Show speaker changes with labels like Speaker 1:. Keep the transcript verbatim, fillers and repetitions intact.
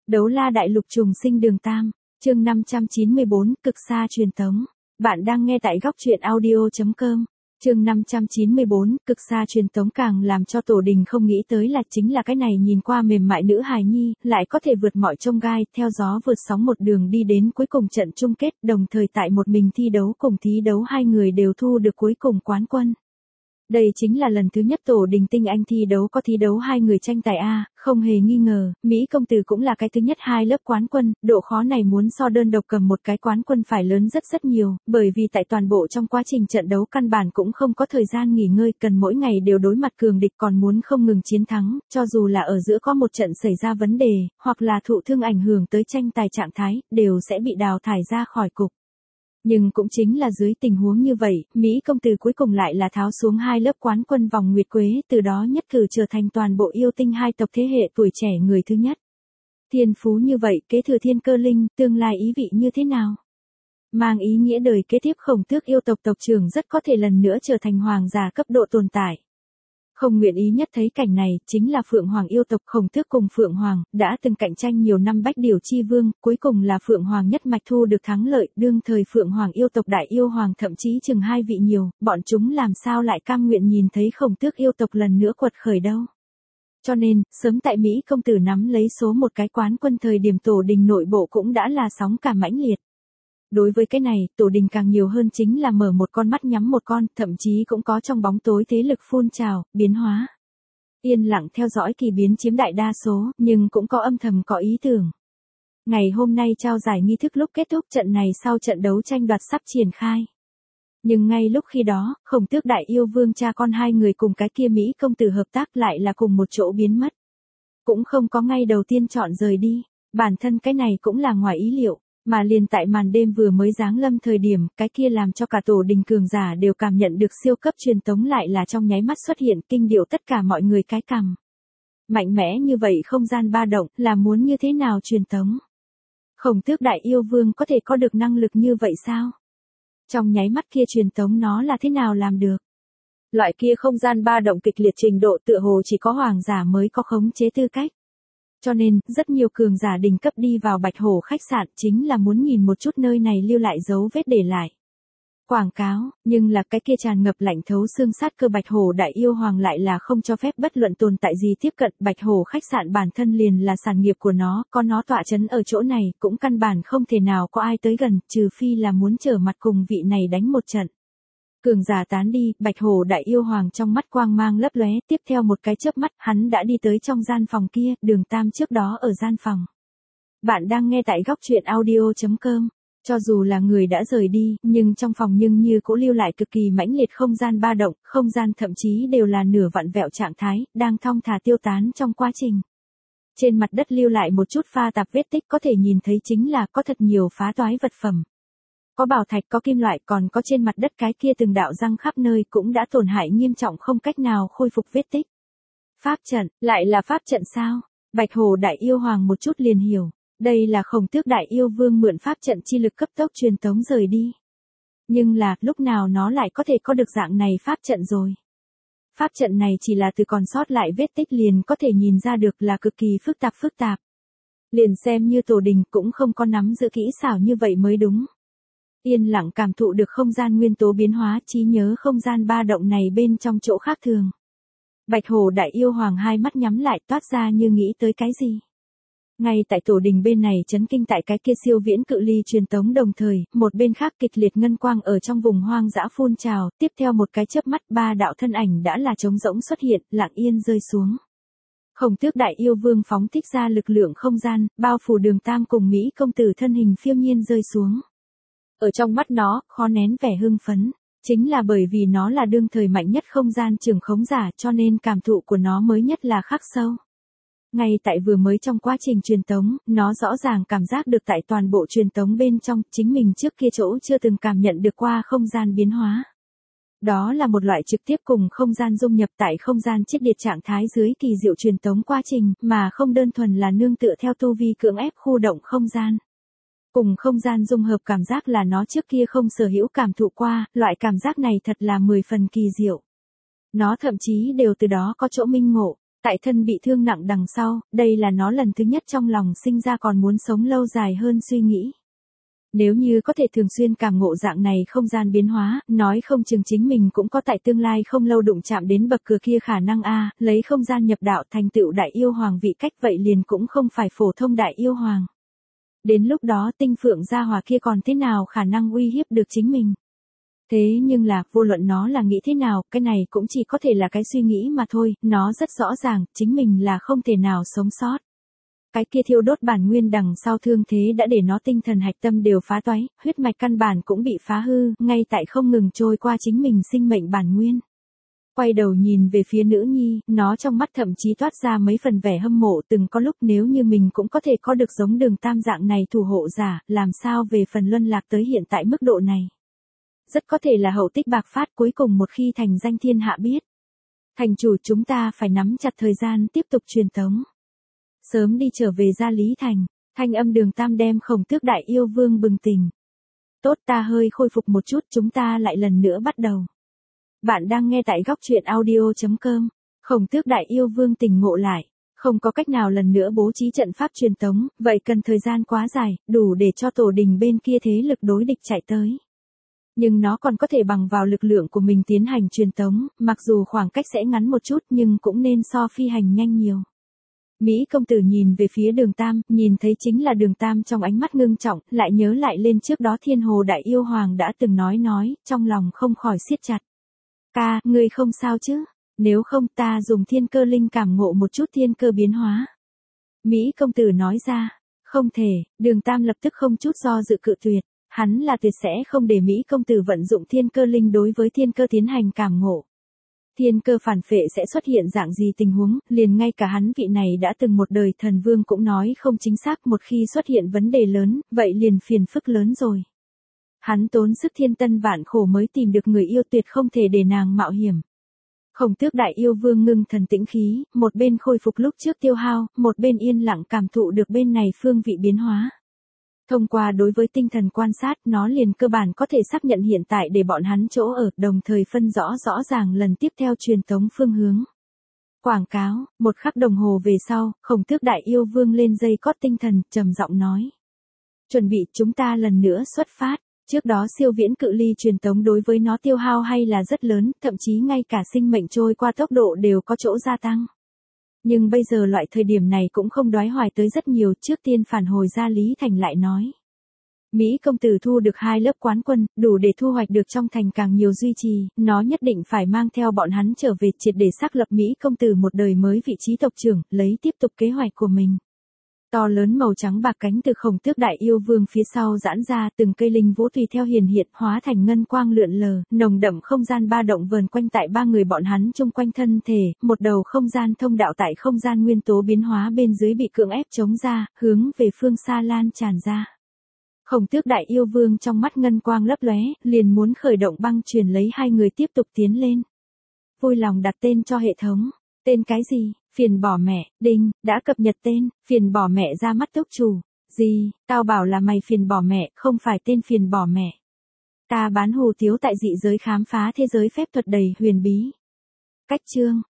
Speaker 1: Đấu la đại lục trùng sinh đường tam, chương năm trăm chín mươi bốn, cực xa truyền tống. Bạn đang nghe tại góc truyện audio chấm com. Chương năm trăm chín mươi bốn, cực xa truyền tống càng làm cho Tổ Đình không nghĩ tới là chính là cái này nhìn qua mềm mại nữ hài nhi, lại có thể vượt mọi chông gai, theo gió vượt sóng một đường đi đến cuối cùng trận chung kết, đồng thời tại một mình thi đấu cùng thí đấu hai người đều thu được cuối cùng quán quân. Đây chính là lần thứ nhất Tổ Đình tinh anh thi đấu có thi đấu hai người tranh tài A, không hề nghi ngờ, Mỹ công tử cũng là cái thứ nhất hai lớp quán quân, độ khó này muốn so đơn độc cầm một cái quán quân phải lớn rất rất nhiều, bởi vì tại toàn bộ trong quá trình trận đấu căn bản cũng không có thời gian nghỉ ngơi, cần mỗi ngày đều đối mặt cường địch còn muốn không ngừng chiến thắng, cho dù là ở giữa có một trận xảy ra vấn đề, hoặc là thụ thương ảnh hưởng tới tranh tài trạng thái, đều sẽ bị đào thải ra khỏi cục. Nhưng cũng chính là dưới tình huống như vậy, Mỹ công tử cuối cùng lại là tháo xuống hai lớp quán quân vòng nguyệt quế, từ đó nhất cử trở thành toàn bộ yêu tinh hai tộc thế hệ tuổi trẻ người thứ nhất. Thiên phú như vậy, kế thừa thiên cơ linh, tương lai ý vị như thế nào? Mang ý nghĩa đời kế tiếp Khổng Tước yêu tộc tộc trưởng rất có thể lần nữa trở thành hoàng giả cấp độ tồn tại. Không nguyện ý nhất thấy cảnh này, chính là Phượng Hoàng yêu tộc Khổng Tước cùng Phượng Hoàng, đã từng cạnh tranh nhiều năm bách điểu chi vương, cuối cùng là Phượng Hoàng nhất mạch thu được thắng lợi, đương thời Phượng Hoàng yêu tộc đại yêu hoàng thậm chí chừng hai vị nhiều, bọn chúng làm sao lại cam nguyện nhìn thấy Khổng Tước yêu tộc lần nữa quật khởi đâu. Cho nên, sớm tại Mỹ công tử nắm lấy số một cái quán quân thời điểm Tổ Đình nội bộ cũng đã là sóng cả mãnh liệt. Đối với cái này, Tổ Đình càng nhiều hơn chính là mở một con mắt nhắm một con, thậm chí cũng có trong bóng tối thế lực phun trào, biến hóa. Yên lặng theo dõi kỳ biến chiếm đại đa số, nhưng cũng có âm thầm có ý tưởng. Ngày hôm nay trao giải nghi thức lúc kết thúc trận này sau trận đấu tranh đoạt sắp triển khai. Nhưng ngay lúc khi đó, Khổng Tước đại yêu vương cha con hai người cùng cái kia Mỹ công tử hợp tác lại là cùng một chỗ biến mất. Cũng không có ngay đầu tiên chọn rời đi, bản thân cái này cũng là ngoài ý liệu. Mà liền tại màn đêm vừa mới giáng lâm thời điểm, cái kia làm cho cả Tổ Đình cường giả đều cảm nhận được siêu cấp truyền tống lại là trong nháy mắt xuất hiện kinh điệu tất cả mọi người cái cằm. Mạnh mẽ như vậy không gian ba động là muốn như thế nào truyền tống? Khổng Tước đại yêu vương có thể có được năng lực như vậy sao? Trong nháy mắt kia truyền tống nó là thế nào làm được? Loại kia không gian ba động kịch liệt trình độ tựa hồ chỉ có hoàng giả mới có khống chế tư cách. Cho nên, rất nhiều cường giả đỉnh cấp đi vào Bạch Hổ khách sạn chính là muốn nhìn một chút nơi này lưu lại dấu vết để lại. Quảng cáo, nhưng là cái kia tràn ngập lạnh thấu xương sát cơ Bạch Hổ đại yêu hoàng lại là không cho phép bất luận tồn tại gì tiếp cận. Bạch Hổ khách sạn bản thân liền là sản nghiệp của nó, có nó tọa chấn ở chỗ này cũng căn bản không thể nào có ai tới gần, trừ phi là muốn trở mặt cùng vị này đánh một trận. Cường giả tán đi, Bạch Hổ đại yêu hoàng trong mắt quang mang lấp lóe, tiếp theo một cái chớp mắt, hắn đã đi tới trong gian phòng kia, Đường Tam trước đó ở gian phòng. Bạn đang nghe tại góc truyện audio chấm com. Cho dù là người đã rời đi, nhưng trong phòng nhưng như cũ lưu lại cực kỳ mãnh liệt không gian ba động, không gian thậm chí đều là nửa vặn vẹo trạng thái, đang thong thả tiêu tán trong quá trình. Trên mặt đất lưu lại một chút pha tạp vết tích có thể nhìn thấy chính là có thật nhiều phá toái vật phẩm. Có bảo thạch có kim loại còn có trên mặt đất cái kia từng đạo răng khắp nơi cũng đã tổn hại nghiêm trọng không cách nào khôi phục vết tích. Pháp trận, lại là pháp trận sao? Bạch Hổ đại yêu hoàng một chút liền hiểu. Đây là Khổng Tước đại yêu vương mượn pháp trận chi lực cấp tốc truyền tống rời đi. Nhưng là, lúc nào nó lại có thể có được dạng này pháp trận rồi? Pháp trận này chỉ là từ còn sót lại vết tích liền có thể nhìn ra được là cực kỳ phức tạp phức tạp. Liền xem như Tổ Đình cũng không có nắm giữ kỹ xảo như vậy mới đúng. Yên lặng cảm thụ được không gian nguyên tố biến hóa, trí nhớ không gian ba động này bên trong chỗ khác thường. Bạch Hổ đại yêu hoàng hai mắt nhắm lại toát ra như nghĩ tới cái gì. Ngay tại Tổ Đình bên này chấn kinh tại cái kia siêu viễn cự ly truyền tống đồng thời, một bên khác kịch liệt ngân quang ở trong vùng hoang dã phun trào, tiếp theo một cái chớp mắt ba đạo thân ảnh đã là trống rỗng xuất hiện, lặng yên rơi xuống. Khổng Tước đại yêu vương phóng thích ra lực lượng không gian, bao phủ Đường Tam cùng Mỹ công tử thân hình phiêu nhiên rơi xuống. Ở trong mắt nó, khó nén vẻ hưng phấn, chính là bởi vì nó là đương thời mạnh nhất không gian trường khống giả cho nên cảm thụ của nó mới nhất là khắc sâu. Ngay tại vừa mới trong quá trình truyền tống, nó rõ ràng cảm giác được tại toàn bộ truyền tống bên trong, chính mình trước kia chỗ chưa từng cảm nhận được qua không gian biến hóa. Đó là một loại trực tiếp cùng không gian dung nhập tại không gian chết liệt trạng thái dưới kỳ diệu truyền tống quá trình, mà không đơn thuần là nương tựa theo tu vi cưỡng ép khu động không gian. Cùng không gian dung hợp cảm giác là nó trước kia không sở hữu cảm thụ qua, loại cảm giác này thật là mười phần kỳ diệu. Nó thậm chí đều từ đó có chỗ minh ngộ. Tại thân bị thương nặng đằng sau, đây là nó lần thứ nhất trong lòng sinh ra còn muốn sống lâu dài hơn suy nghĩ. Nếu như có thể thường xuyên cảm ngộ dạng này không gian biến hóa, nói không chừng chính mình cũng có tại tương lai không lâu đụng chạm đến bậc cửa kia khả năng a, lấy không gian nhập đạo thành tựu đại yêu hoàng vị cách vậy liền cũng không phải phổ thông đại yêu hoàng. Đến lúc đó tinh phượng gia hòa kia còn thế nào khả năng uy hiếp được chính mình. Thế nhưng là, vô luận nó là nghĩ thế nào, cái này cũng chỉ có thể là cái suy nghĩ mà thôi, nó rất rõ ràng, chính mình là không thể nào sống sót. Cái kia thiêu đốt bản nguyên đằng sau thương thế đã để nó tinh thần hạch tâm đều phá toái, huyết mạch căn bản cũng bị phá hư, ngay tại không ngừng trôi qua chính mình sinh mệnh bản nguyên. Quay đầu nhìn về phía nữ nhi, nó trong mắt thậm chí toát ra mấy phần vẻ hâm mộ, từng có lúc nếu như mình cũng có thể có được giống Đường Tam dạng này thủ hộ giả, làm sao về phần luân lạc tới hiện tại mức độ này. Rất có thể là hậu tích bạc phát, cuối cùng một khi thành danh thiên hạ biết. Thành chủ, chúng ta phải nắm chặt thời gian tiếp tục truyền tống. Sớm đi trở về Gia Lý Thành, thanh âm Đường Tam đem Khổng Tước Đại Yêu Vương bừng tỉnh. Tốt, ta hơi khôi phục một chút, chúng ta lại lần nữa bắt đầu. Bạn đang nghe tại góc truyện audio chấm com. Khổng Tước Đại Yêu Vương tỉnh ngộ lại, không có cách nào lần nữa bố trí trận pháp truyền tống, vậy cần thời gian quá dài, đủ để cho tổ đình bên kia thế lực đối địch chạy tới. Nhưng nó còn có thể bằng vào lực lượng của mình tiến hành truyền tống, mặc dù khoảng cách sẽ ngắn một chút nhưng cũng nên so phi hành nhanh nhiều. Mỹ công tử nhìn về phía Đường Tam, nhìn thấy chính là Đường Tam trong ánh mắt ngưng trọng, lại nhớ lại lên trước đó Thiên Hồ Đại Yêu Hoàng đã từng nói nói, trong lòng không khỏi siết chặt. Ca, ngươi không sao chứ? Nếu không ta dùng thiên cơ linh cảm ngộ một chút thiên cơ biến hóa. Mỹ công tử nói ra, không thể, Đường Tam lập tức không chút do dự cự tuyệt, hắn là tuyệt sẽ không để Mỹ công tử vận dụng thiên cơ linh đối với thiên cơ tiến hành cảm ngộ. Thiên cơ phản phệ sẽ xuất hiện dạng gì tình huống, liền ngay cả hắn vị này đã từng một đời thần vương cũng nói không chính xác, một khi xuất hiện vấn đề lớn, vậy liền phiền phức lớn rồi. Hắn tốn sức thiên tân vạn khổ mới tìm được người yêu, tuyệt không thể để nàng mạo hiểm. Khổng Tước Đại Yêu Vương ngưng thần tĩnh khí, một bên khôi phục lúc trước tiêu hao, một bên yên lặng cảm thụ được bên này phương vị biến hóa. Thông qua đối với tinh thần quan sát, nó liền cơ bản có thể xác nhận hiện tại để bọn hắn chỗ ở, đồng thời phân rõ rõ ràng lần tiếp theo truyền tống phương hướng. Quảng cáo, một khắc đồng hồ về sau, Khổng Tước Đại Yêu Vương lên dây cót tinh thần, trầm giọng nói. Chuẩn bị, chúng ta lần nữa xuất phát. Trước đó siêu viễn cự ly truyền tống đối với nó tiêu hao hay là rất lớn, thậm chí ngay cả sinh mệnh trôi qua tốc độ đều có chỗ gia tăng. Nhưng bây giờ loại thời điểm này cũng không đoái hoài tới rất nhiều, trước tiên phản hồi Gia Lý Thành lại nói. Mỹ công tử thu được hai lớp quán quân, đủ để thu hoạch được trong thành càng nhiều duy trì, nó nhất định phải mang theo bọn hắn trở về triệt để xác lập Mỹ công tử một đời mới vị trí tộc trưởng, lấy tiếp tục kế hoạch của mình. To lớn màu trắng bạc cánh từ Khổng Tước Đại Yêu Vương phía sau giãn ra, từng cây linh vũ tùy theo hiển hiện hóa thành ngân quang lượn lờ, nồng đậm không gian ba động vờn quanh tại ba người bọn hắn chung quanh thân thể, một đầu không gian thông đạo tại không gian nguyên tố biến hóa bên dưới bị cưỡng ép chống ra, hướng về phương xa lan tràn ra. Khổng Tước Đại Yêu Vương trong mắt ngân quang lấp lóe, liền muốn khởi động băng truyền lấy hai người tiếp tục tiến lên. Vui lòng đặt tên cho hệ thống. Tên cái gì? Phiền bỏ mẹ, đinh, đã cập nhật tên, phiền bỏ mẹ ra mắt túc chủ. Gì, tao bảo là mày phiền bỏ mẹ, không phải tên phiền bỏ mẹ. Ta bán hù tiếu tại dị giới khám phá thế giới phép thuật đầy huyền bí. Cách chương,